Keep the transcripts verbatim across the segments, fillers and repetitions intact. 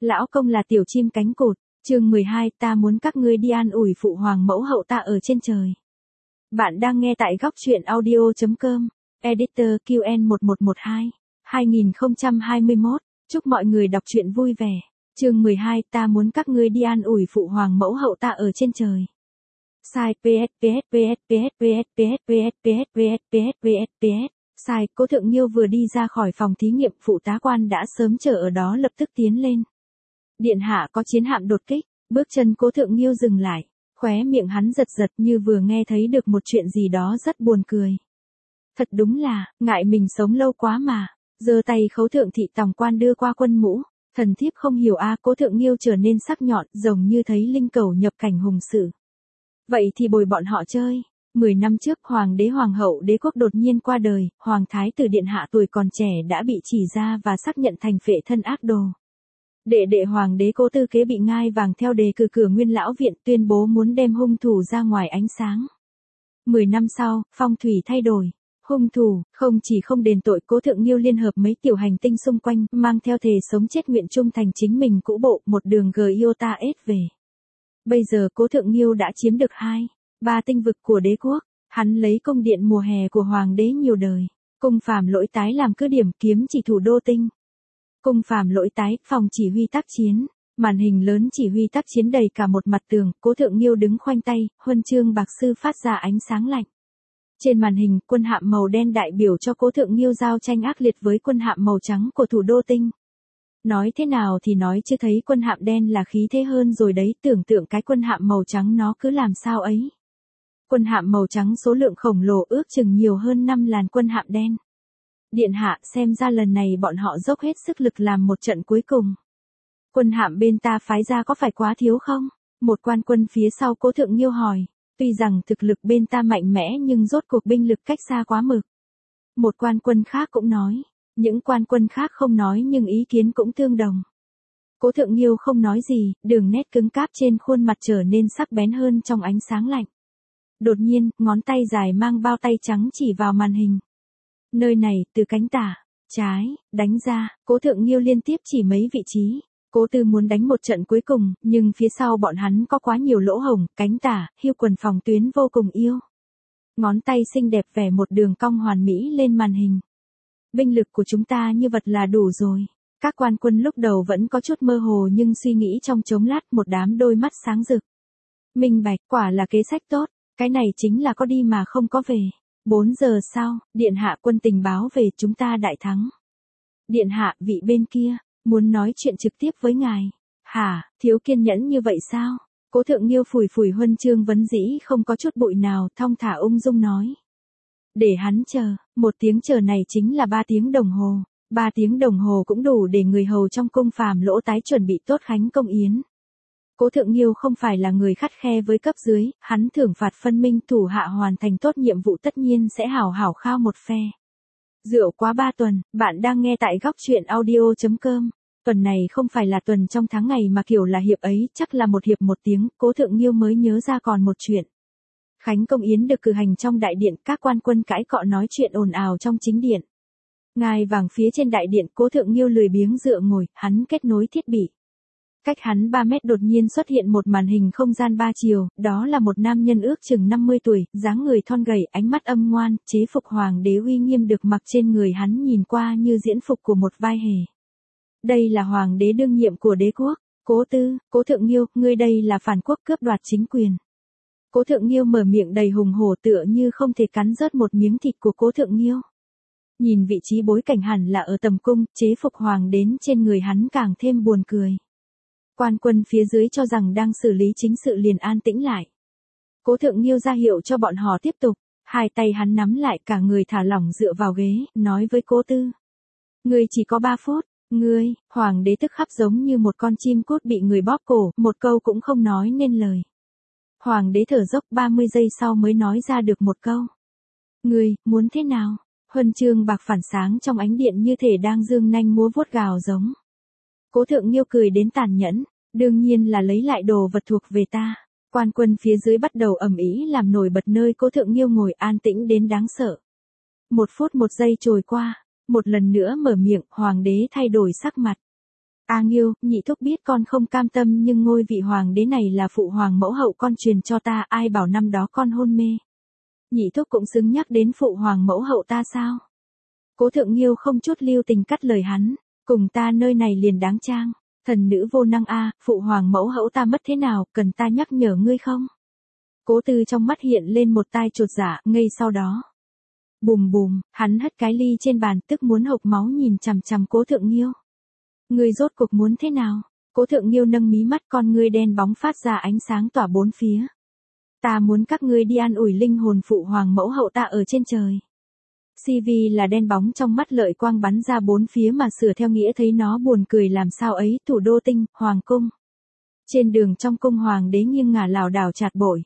Lão công là tiểu chim cánh cụt, chương mười hai, ta muốn các ngươi đi an ủi phụ hoàng mẫu hậu ta ở trên trời. Bạn đang nghe tại góc truyện audio.com, editor Q N một một một hai, hai nghìn không trăm hai mươi mốt, chúc mọi người đọc truyện vui vẻ. Chương mười hai, ta muốn các ngươi đi an ủi phụ hoàng mẫu hậu ta ở trên trời. Sai ps ps ps ps ps ps ps ps ps ps ps ps. Sai, Cố Thượng Nghiêu vừa đi ra khỏi phòng thí nghiệm, phụ tá quan đã sớm chờ ở đó lập tức tiến lên. Điện hạ có chiến hạm đột kích, bước chân Cố Thượng Nghiêu dừng lại, khóe miệng hắn giật giật như vừa nghe thấy được một chuyện gì đó rất buồn cười. Thật đúng là, ngại mình sống lâu quá mà, giơ tay khấu thượng thị tòng quan đưa qua quân mũ, thần thiếp không hiểu a. Cố Thượng Nghiêu trở nên sắc nhọn, giống như thấy linh cẩu nhập cảnh hùng sử. Vậy thì bồi bọn họ chơi. Mười năm trước hoàng đế hoàng hậu đế quốc đột nhiên qua đời, hoàng thái tử điện hạ tuổi còn trẻ đã bị chỉ ra và xác nhận thành phệ thân ác đồ. Đệ đệ hoàng đế Cố Tư Kế bị ngai vàng theo đề cử cửa nguyên lão viện, tuyên bố muốn đem hung thủ ra ngoài ánh sáng. Mười năm sau, phong thủy thay đổi. Hung thủ, không chỉ không đền tội, Cố Thượng Nghiêu liên hợp mấy tiểu hành tinh xung quanh, mang theo thề sống chết nguyện trung thành chính mình cũ bộ, một đường Giota S về. Bây giờ Cố Thượng Nghiêu đã chiếm được hai, ba tinh vực của đế quốc, hắn lấy cung điện mùa hè của hoàng đế nhiều đời, cung Phàm Lỗi Tái làm cứ điểm kiếm chỉ thủ đô tinh. Cung Phàm Lỗi Tái, phòng chỉ huy tác chiến, màn hình lớn chỉ huy tác chiến đầy cả một mặt tường, Cố Thượng Nghiêu đứng khoanh tay, huân chương bạc sư phát ra ánh sáng lạnh. Trên màn hình, quân hạm màu đen đại biểu cho Cố Thượng Nghiêu giao tranh ác liệt với quân hạm màu trắng của thủ đô tinh. Nói thế nào thì nói chứ thấy quân hạm đen là khí thế hơn rồi đấy, tưởng tượng cái quân hạm màu trắng nó cứ làm sao ấy. Quân hạm màu trắng số lượng khổng lồ ước chừng nhiều hơn năm làn quân hạm đen. Điện hạ, xem ra lần này bọn họ dốc hết sức lực làm một trận cuối cùng. Quân hạm bên ta phái ra có phải quá thiếu không? Một quan quân phía sau Cố Thượng Nghiêu hỏi. Tuy rằng thực lực bên ta mạnh mẽ nhưng rốt cuộc binh lực cách xa quá mực. Một quan quân khác cũng nói. Những quan quân khác không nói nhưng ý kiến cũng tương đồng. Cố Thượng Nghiêu không nói gì, đường nét cứng cáp trên khuôn mặt trở nên sắc bén hơn trong ánh sáng lạnh. Đột nhiên, ngón tay dài mang bao tay trắng chỉ vào màn hình. Nơi này, từ cánh tả, trái, đánh ra, Cố Thượng Nghiêu liên tiếp chỉ mấy vị trí. Cố Tư muốn đánh một trận cuối cùng, nhưng phía sau bọn hắn có quá nhiều lỗ hổng, cánh tả, hiêu quần phòng tuyến vô cùng yêu. Ngón tay xinh đẹp vẽ một đường cong hoàn mỹ lên màn hình. Binh lực của chúng ta như vật là đủ rồi. Các quan quân lúc đầu vẫn có chút mơ hồ nhưng suy nghĩ trong chốc lát, một đám đôi mắt sáng rực. Minh bạch, quả là kế sách tốt, cái này chính là có đi mà không có về. Bốn giờ sau, điện hạ, quân tình báo về, chúng ta đại thắng. Điện hạ, vị bên kia, muốn nói chuyện trực tiếp với ngài. Hả, thiếu kiên nhẫn như vậy sao? Cố Thượng Nghiêu phủi phủi huân chương vấn dĩ không có chút bụi nào, thong thả ung dung nói. Để hắn chờ, một tiếng chờ này chính là ba tiếng đồng hồ. Ba tiếng đồng hồ cũng đủ để người hầu trong cung Phàm Lỗ Tái chuẩn bị tốt khánh công yến. Cố Thượng Nghiêu không phải là người khắt khe với cấp dưới, hắn thưởng phạt phân minh, thủ hạ hoàn thành tốt nhiệm vụ tất nhiên sẽ hảo hảo khao một phe. Rượu quá ba tuần, bạn đang nghe tại góc truyện audio.com. Tuần này không phải là tuần trong tháng ngày mà kiểu là hiệp ấy, chắc là một hiệp một tiếng, Cố Thượng Nghiêu mới nhớ ra còn một chuyện. Khánh công yến được cử hành trong đại điện, các quan quân cãi cọ nói chuyện ồn ào trong chính điện. Ngai vàng phía trên đại điện, Cố Thượng Nghiêu lười biếng dựa ngồi, hắn kết nối thiết bị. Cách hắn ba mét đột nhiên xuất hiện một màn hình không gian ba chiều, đó là một nam nhân ước chừng năm mươi tuổi, dáng người thon gầy, ánh mắt âm ngoan, chế phục hoàng đế uy nghiêm được mặc trên người hắn nhìn qua như diễn phục của một vai hề. Đây là hoàng đế đương nhiệm của đế quốc. Cố Tư, Cố Thượng Nghiêu, ngươi đây là phản quốc cướp đoạt chính quyền. Cố Thượng Nghiêu mở miệng đầy hùng hổ tựa như không thể cắn rớt một miếng thịt của Cố Thượng Nghiêu. Nhìn vị trí bối cảnh hẳn là ở tầm cung, chế phục hoàng đến trên người hắn càng thêm buồn cười. Quan quân phía dưới cho rằng đang xử lý chính sự liền an tĩnh lại. Cố Thượng Nghiêu ra hiệu cho bọn họ tiếp tục, hai tay hắn nắm lại cả người thả lỏng dựa vào ghế, nói với Cố Tư. Ngươi chỉ có ba phút, ngươi, hoàng đế tức khắc giống như một con chim cút bị người bóp cổ, một câu cũng không nói nên lời. Hoàng đế thở dốc ba mươi giây sau mới nói ra được một câu. Ngươi, muốn thế nào? Huân chương bạc phản sáng trong ánh điện như thể đang dương nanh múa vuốt gào giống. Cố Thượng Nghiêu cười đến tàn nhẫn, đương nhiên là lấy lại đồ vật thuộc về ta. Quan quân phía dưới bắt đầu ầm ĩ làm nổi bật nơi Cố Thượng Nghiêu ngồi an tĩnh đến đáng sợ. Một phút một giây trôi qua, một lần nữa mở miệng, hoàng đế thay đổi sắc mặt. A Nghiêu, nhị thúc biết con không cam tâm nhưng ngôi vị hoàng đế này là phụ hoàng mẫu hậu con truyền cho ta, ai bảo năm đó con hôn mê. Nhị thúc cũng xứng nhắc đến phụ hoàng mẫu hậu ta sao? Cố Thượng Nghiêu không chút lưu tình cắt lời hắn, cùng ta nơi này liền đáng trang, thần nữ vô năng a, phụ hoàng mẫu hậu ta mất thế nào, cần ta nhắc nhở ngươi không? Cố Tư trong mắt hiện lên một tai chột dạ, ngay sau đó. Bùm bùm, hắn hất cái ly trên bàn tức muốn hộc máu nhìn chằm chằm Cố Thượng Nghiêu. Ngươi rốt cuộc muốn thế nào? Cố Thượng Nghiêu nâng mí mắt con ngươi đen bóng phát ra ánh sáng tỏa bốn phía. Ta muốn các ngươi đi an ủi linh hồn phụ hoàng mẫu hậu ta ở trên trời. xê vê là đen bóng trong mắt lợi quang bắn ra bốn phía mà sửa theo nghĩa thấy nó buồn cười làm sao ấy, thủ đô tinh, hoàng cung. Trên đường trong cung hoàng đế nghiêng ngả lảo đảo chạt bội.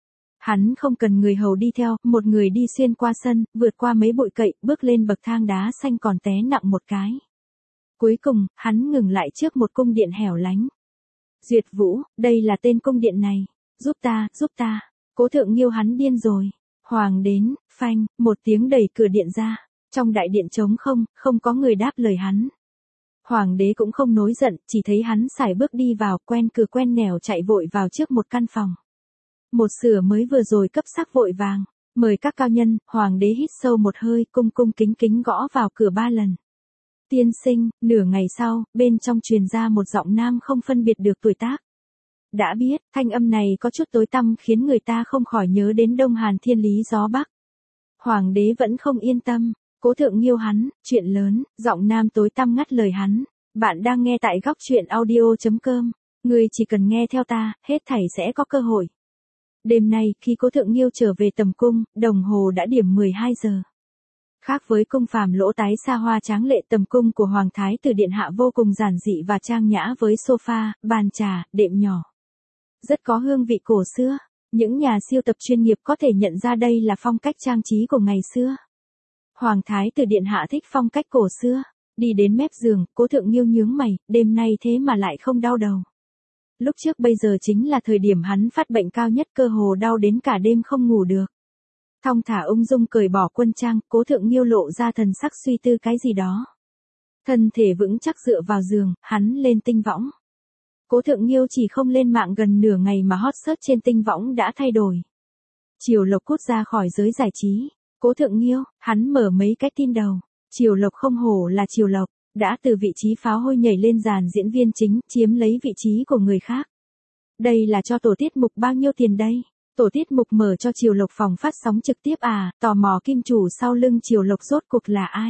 Hắn không cần người hầu đi theo, một người đi xuyên qua sân, vượt qua mấy bụi cậy, bước lên bậc thang đá xanh còn té nặng một cái. Cuối cùng, hắn ngừng lại trước một cung điện hẻo lánh. Duyệt Vũ, đây là tên cung điện này. Giúp ta, giúp ta. Cố Thượng Nghiêu hắn điên rồi. Hoàng đến, phanh, một tiếng đẩy cửa điện ra. Trong đại điện trống không, không có người đáp lời hắn. Hoàng đế cũng không nổi giận, chỉ thấy hắn sải bước đi vào, quen cửa quen nẻo chạy vội vào trước một căn phòng. Một sửa mới vừa rồi cấp sắc vội vàng. Mời các cao nhân, hoàng đế hít sâu một hơi, cung cung kính kính gõ vào cửa ba lần. Tiên sinh, nửa ngày sau, bên trong truyền ra một giọng nam không phân biệt được tuổi tác. Đã biết, thanh âm này có chút tối tăm khiến người ta không khỏi nhớ đến Đông Hàn Thiên Lý gió Bắc. Hoàng đế vẫn không yên tâm, Cố Thượng Nghiêu hắn, chuyện lớn, giọng nam tối tăm ngắt lời hắn. Bạn đang nghe tại góc truyện audio chấm com, ngươi chỉ cần nghe theo ta, hết thảy sẽ có cơ hội. Đêm nay, khi Cố Thượng Nghiêu trở về tầm cung, đồng hồ đã điểm mười hai giờ. Khác với cung phàm lỗ tái xa hoa tráng lệ, tầm cung của Hoàng Thái Tử Điện Hạ vô cùng giản dị và trang nhã với sofa, bàn trà, đệm nhỏ. Rất có hương vị cổ xưa, những nhà siêu tập chuyên nghiệp có thể nhận ra đây là phong cách trang trí của ngày xưa. Hoàng Thái Tử Điện Hạ thích phong cách cổ xưa, đi đến mép giường, Cố Thượng Nghiêu nhướng mày, đêm nay thế mà lại không đau đầu. Lúc trước bây giờ chính là thời điểm hắn phát bệnh cao nhất, cơ hồ đau đến cả đêm không ngủ được. Thong thả ung dung cởi bỏ quân trang, Cố Thượng Nghiêu lộ ra thần sắc suy tư cái gì đó. Thân thể vững chắc dựa vào giường, hắn lên tinh võng. Cố Thượng Nghiêu chỉ không lên mạng gần nửa ngày mà hot search trên tinh võng đã thay đổi. Triều Lộc cút ra khỏi giới giải trí. Cố Thượng Nghiêu, hắn mở mấy cái tin đầu. Triều Lộc không hổ là Triều Lộc, đã từ vị trí pháo hôi nhảy lên dàn diễn viên chính, chiếm lấy vị trí của người khác. Đây là cho tổ tiết mục bao nhiêu tiền đây? Tổ tiết mục mở cho Triều Lộc phòng phát sóng trực tiếp à, tò mò kim chủ sau lưng Triều Lộc rốt cuộc là ai?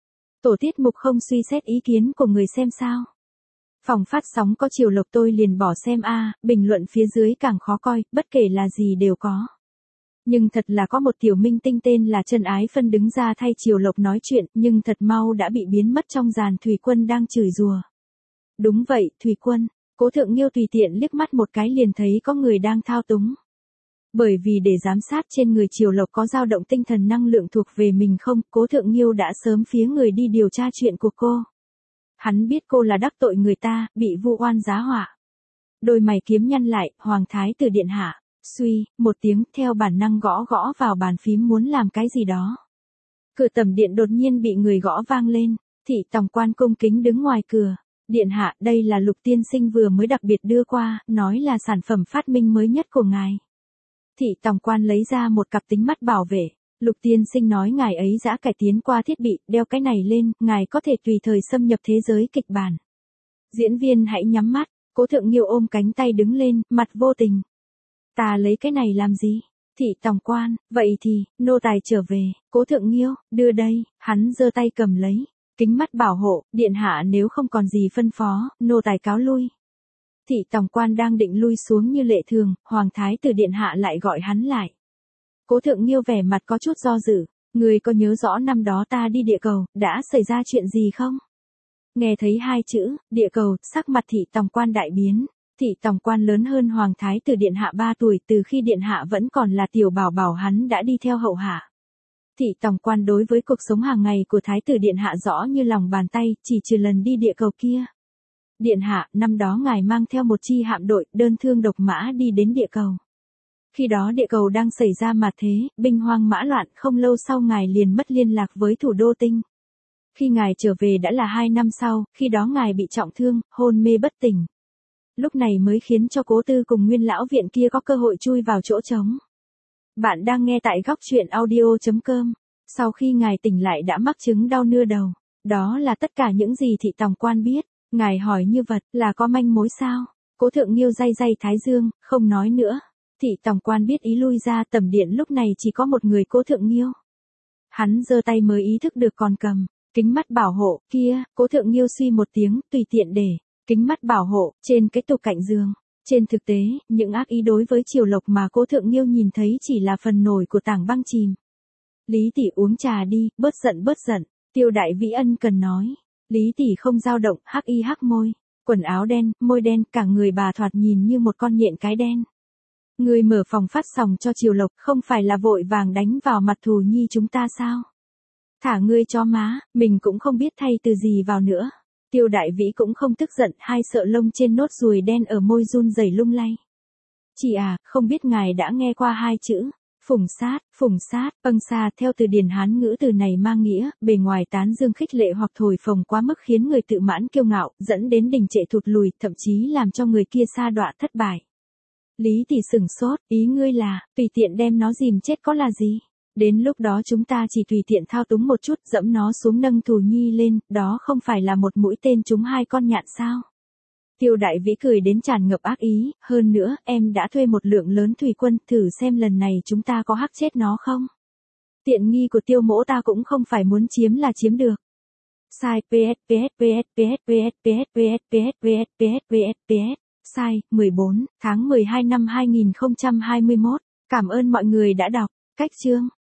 Tổ tiết mục không suy xét ý kiến của người xem sao? Phòng phát sóng có Triều Lộc tôi liền bỏ xem a, à, bình luận phía dưới càng khó coi, bất kể là gì đều có. Nhưng thật là có một tiểu minh tinh tên là Trần Ái Phân đứng ra thay Triều Lộc nói chuyện, nhưng thật mau đã bị biến mất trong dàn Thủy Quân đang chửi rủa. Đúng vậy, Thủy Quân. Cố Thượng Nghiêu tùy tiện liếc mắt một cái liền thấy có người đang thao túng. Bởi vì để giám sát trên người Triều Lộc có dao động tinh thần năng lượng thuộc về mình không, Cố Thượng Nghiêu đã sớm phía người đi điều tra chuyện của cô. Hắn biết cô là đắc tội người ta, bị vu oan giá họa. Đôi mày kiếm nhăn lại, Hoàng Thái Tử Điện Hạ, suy, một tiếng theo bản năng gõ gõ vào bàn phím muốn làm cái gì đó. Cửa tầm điện đột nhiên bị người gõ vang lên, thị tòng quan cung kính đứng ngoài cửa. Điện Hạ, đây là Lục tiên sinh vừa mới đặc biệt đưa qua, nói là sản phẩm phát minh mới nhất của ngài. Thị tòng quan lấy ra một cặp tính mắt bảo vệ. Lục tiên sinh nói ngài ấy đã cải tiến qua thiết bị, đeo cái này lên, ngài có thể tùy thời xâm nhập thế giới kịch bản. Diễn viên hãy nhắm mắt, Cố Thượng Nghiêu ôm cánh tay đứng lên, mặt vô tình. Ta lấy cái này làm gì? Thị tòng quan, vậy thì, nô tài trở về, Cố Thượng Nghiêu, đưa đây, hắn giơ tay cầm lấy. Kính mắt bảo hộ, Điện Hạ nếu không còn gì phân phó, nô tài cáo lui. Thị tòng quan đang định lui xuống như lệ thường, Hoàng Thái Tử Điện Hạ lại gọi hắn lại. Cố Thượng Nghiêu vẻ mặt có chút do dự, người có nhớ rõ năm đó ta đi địa cầu, đã xảy ra chuyện gì không? Nghe thấy hai chữ, địa cầu, sắc mặt thị tòng quan đại biến. Thị tòng quan lớn hơn Hoàng Thái Tử Điện Hạ ba tuổi, từ khi Điện Hạ vẫn còn là tiểu bảo bảo hắn đã đi theo hậu hạ. Thị tòng quan đối với cuộc sống hàng ngày của Thái Tử Điện Hạ rõ như lòng bàn tay, chỉ trừ lần đi địa cầu kia. Điện Hạ, năm đó ngài mang theo một chi hạm đội, đơn thương độc mã đi đến địa cầu. Khi đó địa cầu đang xảy ra mạt thế, binh hoang mã loạn, không lâu sau ngài liền mất liên lạc với thủ đô tinh. Khi ngài trở về đã là hai năm sau, khi đó ngài bị trọng thương, hôn mê bất tỉnh. Lúc này mới khiến cho Cố Tư cùng Nguyên lão viện kia có cơ hội chui vào chỗ trống. Bạn đang nghe tại góc truyện audio chấm com. Sau khi ngài tỉnh lại đã mắc chứng đau nưa đầu. Đó là tất cả những gì thị tòng quan biết. Ngài hỏi như vật là có manh mối sao? Cố Thượng Nghiêu day day thái dương, không nói nữa. Thị tòng quan biết ý lui ra tầm điện lúc này chỉ có một người Cố Thượng Nghiêu. Hắn giơ tay mới ý thức được còn cầm kính mắt bảo hộ, kia, Cố Thượng Nghiêu suy một tiếng, tùy tiện để kính mắt bảo hộ trên cái tủ cạnh giường. Trên thực tế, những ác ý đối với Triều Lộc mà Cố Thượng Nghiêu nhìn thấy chỉ là phần nổi của tảng băng chìm. Lý tỷ uống trà đi, bớt giận bớt giận, Tiêu Đại Vĩ ân cần nói. Lý tỷ không dao động, hắc y hắc môi, quần áo đen, môi đen, cả người bà thoạt nhìn như một con nhện cái đen. Người mở phòng phát sòng cho Triều Lộc không phải là vội vàng đánh vào mặt thù nhi chúng ta sao? Thả ngươi cho má, mình cũng không biết thay từ gì vào nữa. Tiêu Đại Vĩ cũng không tức giận, hai sợi lông trên nốt ruồi đen ở môi run rẩy lung lay. Chị à, không biết ngài đã nghe qua hai chữ, phủng sát, phủng sát, âng xa theo từ điển Hán ngữ từ này mang nghĩa, bề ngoài tán dương khích lệ hoặc thổi phồng quá mức khiến người tự mãn kiêu ngạo, dẫn đến đình trệ thụt lùi, thậm chí làm cho người kia sa đọa thất bại. Lý tỷ sửng sốt, ý ngươi là, tùy tiện đem nó dìm chết có là gì? Đến lúc đó chúng ta chỉ tùy tiện thao túng một chút, dẫm nó xuống nâng thù nhi lên, đó không phải là một mũi tên trúng hai con nhạn sao? Tiêu Đại Vĩ cười đến tràn ngập ác ý, hơn nữa, em đã thuê một lượng lớn thủy quân, thử xem lần này chúng ta có hắc chết nó không? Tiện nghi của Tiêu mỗ ta cũng không phải muốn chiếm là chiếm được. Sai ps ps ps ps ps ps ps ps ps ps ps ps sai mười bốn tháng mười hai năm hai nghìn không trăm hai mươi mốt. Cảm ơn mọi người đã đọc. Cách chương